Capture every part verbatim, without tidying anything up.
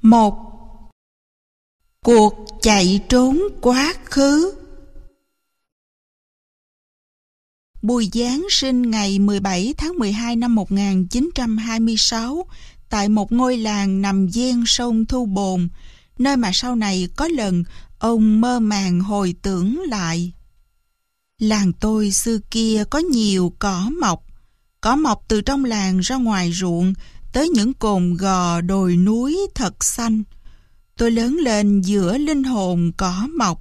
một. Cuộc chạy trốn quá khứ. Bùi Giáng sinh ngày mười bảy tháng mười hai năm một nghìn chín trăm hai mươi sáu tại một ngôi làng nằm ven sông Thu Bồn, nơi mà sau này có lần ông mơ màng hồi tưởng lại. Làng tôi xưa kia có nhiều cỏ mọc, cỏ mọc từ trong làng ra ngoài ruộng, tới những cồn gò đồi núi thật xanh. Tôi lớn lên giữa linh hồn cỏ mọc.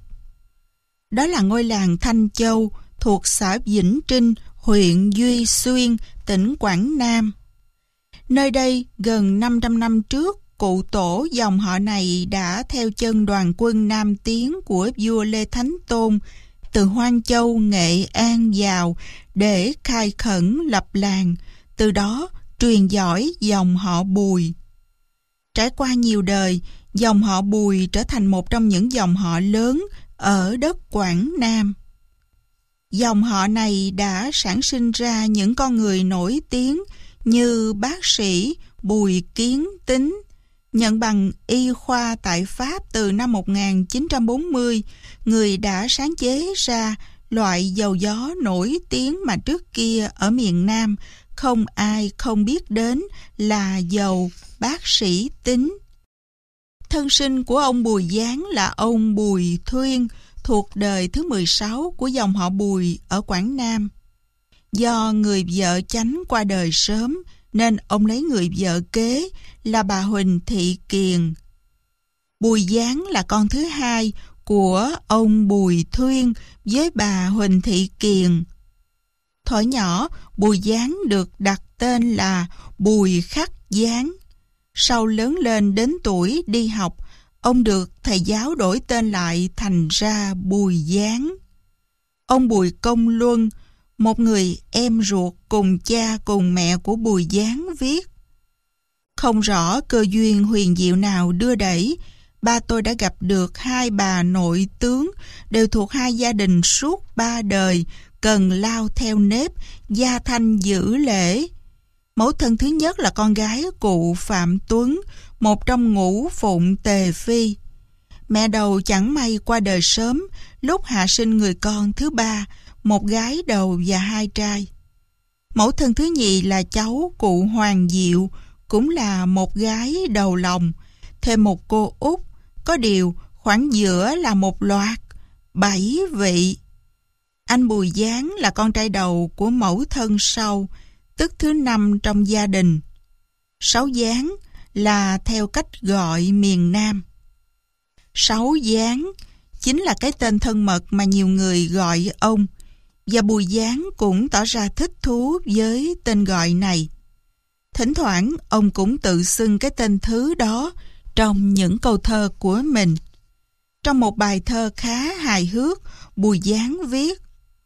Đó là ngôi làng Thanh Châu thuộc xã Vĩnh Trinh, huyện Duy Xuyên, tỉnh Quảng Nam. Nơi đây gần năm trăm năm trước, cụ tổ dòng họ này đã theo chân đoàn quân Nam Tiến của vua Lê Thánh Tôn từ Hoan Châu, Nghệ An vào để khai khẩn lập làng, từ đó truyền dõi dòng họ Bùi. Trải qua nhiều đời, dòng họ Bùi trở thành một trong những dòng họ lớn ở đất Quảng Nam. Dòng họ này đã sản sinh ra những con người nổi tiếng như bác sĩ Bùi Kiến Tính, nhận bằng y khoa tại Pháp từ năm một nghìn chín trăm bốn mươi, người đã sáng chế ra loại dầu gió nổi tiếng mà trước kia ở miền Nam không ai không biết đến là dầu bác sĩ Tính. Thân sinh của ông Bùi Giáng là ông Bùi Thuyên, thuộc đời thứ mười sáu của dòng họ Bùi ở Quảng Nam. Do người vợ chánh qua đời sớm, nên ông lấy người vợ kế là bà Huỳnh Thị Kiền. Bùi Giáng là con thứ hai của ông Bùi Thuyên với bà Huỳnh Thị Kiền. Thuở nhỏ, Bùi Giáng được đặt tên là Bùi Khắc Giáng. Sau lớn lên đến tuổi đi học, ông được thầy giáo đổi tên lại thành ra Bùi Giáng. Ông Bùi Công Luân, một người em ruột cùng cha cùng mẹ của Bùi Giáng viết: không rõ cơ duyên huyền diệu nào đưa đẩy, ba tôi đã gặp được hai bà nội tướng, đều thuộc hai gia đình suốt ba đời, cần lao theo nếp, gia thanh giữ lễ. Mẫu thân thứ nhất là con gái cụ Phạm Tuấn, một trong ngũ phụng Tề Phi. Mẹ đầu chẳng may qua đời sớm, lúc hạ sinh người con thứ ba, một gái đầu và hai trai. Mẫu thân thứ nhì là cháu cụ Hoàng Diệu, cũng là một gái đầu lòng, thêm một cô út, có điều khoảng giữa là một loạt, bảy vị. Anh Bùi Giáng là con trai đầu của mẫu thân sau, tức thứ năm trong gia đình. Sáu Giáng là theo cách gọi miền Nam. Sáu Giáng chính là cái tên thân mật mà nhiều người gọi ông, và Bùi Giáng cũng tỏ ra thích thú với tên gọi này. Thỉnh thoảng ông cũng tự xưng cái tên thứ đó trong những câu thơ của mình. Trong một bài thơ khá hài hước, Bùi Giáng viết: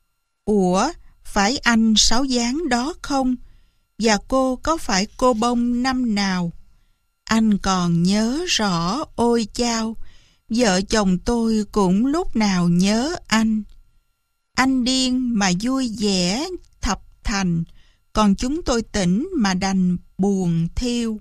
ủa, phải anh Sáu Giáng đó không? Và cô có phải cô bông năm nào? Anh còn nhớ rõ ôi chao, vợ chồng tôi cũng lúc nào nhớ anh. Anh điên mà vui vẻ thập thành, còn chúng tôi tỉnh mà đành buồn thiêu.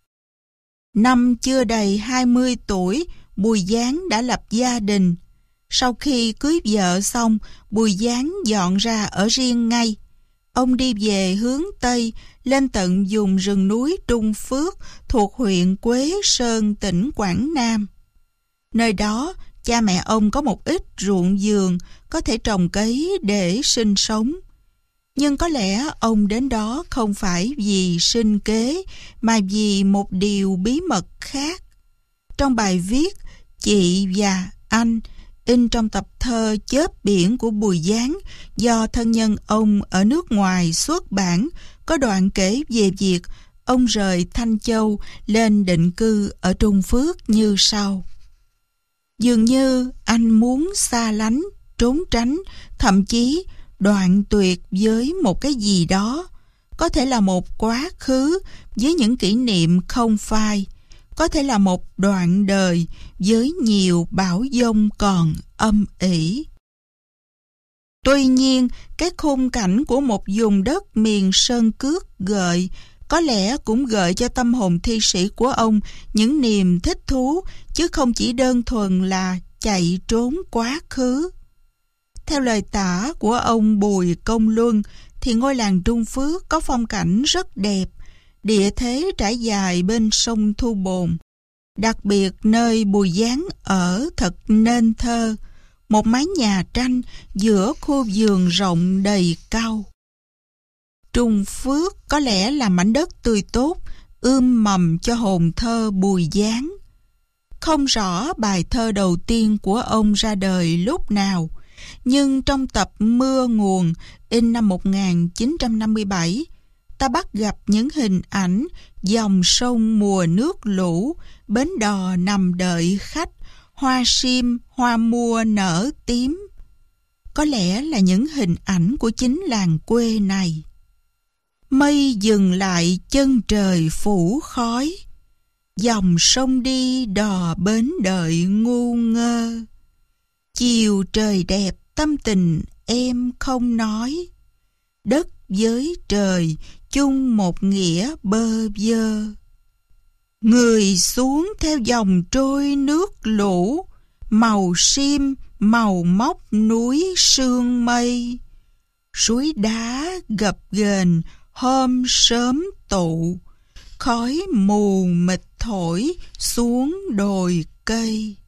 Năm chưa đầy hai mươi tuổi, Bùi Giáng đã lập gia đình. Sau khi cưới vợ xong, Bùi Giáng dọn ra ở riêng ngay. Ông đi về hướng Tây, lên tận vùng rừng núi Trung Phước thuộc huyện Quế Sơn, tỉnh Quảng Nam. Nơi đó, cha mẹ ông có một ít ruộng vườn có thể trồng cấy để sinh sống. Nhưng có lẽ ông đến đó không phải vì sinh kế, mà vì một điều bí mật khác. Trong bài viết Chị và Anh, in trong tập thơ Chớp Biển của Bùi Giáng do thân nhân ông ở nước ngoài xuất bản, có đoạn kể về việc ông rời Thanh Châu lên định cư ở Trung Phước như sau: dường như anh muốn xa lánh, trốn tránh, thậm chí đoạn tuyệt với một cái gì đó, có thể là một quá khứ với những kỷ niệm không phai, có thể là một đoạn đời với nhiều bão giông còn âm ỉ. Tuy nhiên, cái khung cảnh của một vùng đất miền sơn cước gợi có lẽ cũng gợi cho tâm hồn thi sĩ của ông những niềm thích thú, chứ không chỉ đơn thuần là chạy trốn quá khứ. Theo lời tả của ông Bùi Công Luân, thì ngôi làng Trung Phước có phong cảnh rất đẹp, địa thế trải dài bên sông Thu Bồn. Đặc biệt nơi Bùi Giáng ở thật nên thơ, một mái nhà tranh giữa khu vườn rộng đầy cau. Trung Phước có lẽ là mảnh đất tươi tốt, ươm mầm cho hồn thơ Bùi Giáng. Không rõ bài thơ đầu tiên của ông ra đời lúc nào, nhưng trong tập Mưa Nguồn in năm một nghìn chín trăm năm mươi bảy, ta bắt gặp những hình ảnh dòng sông mùa nước lũ, bến đò nằm đợi khách, hoa sim, hoa mua nở tím. Có lẽ là những hình ảnh của chính làng quê này. Mây dừng lại chân trời phủ khói, dòng sông đi đò bến đợi ngu ngơ. Chiều trời đẹp tâm tình em không nói, đất với trời chung một nghĩa bơ vơ. Người xuống theo dòng trôi nước lũ, màu sim màu móc núi sương mây. Suối đá gập ghềnh hôm sớm tụ, khói mù mịt thổi xuống đồi cây.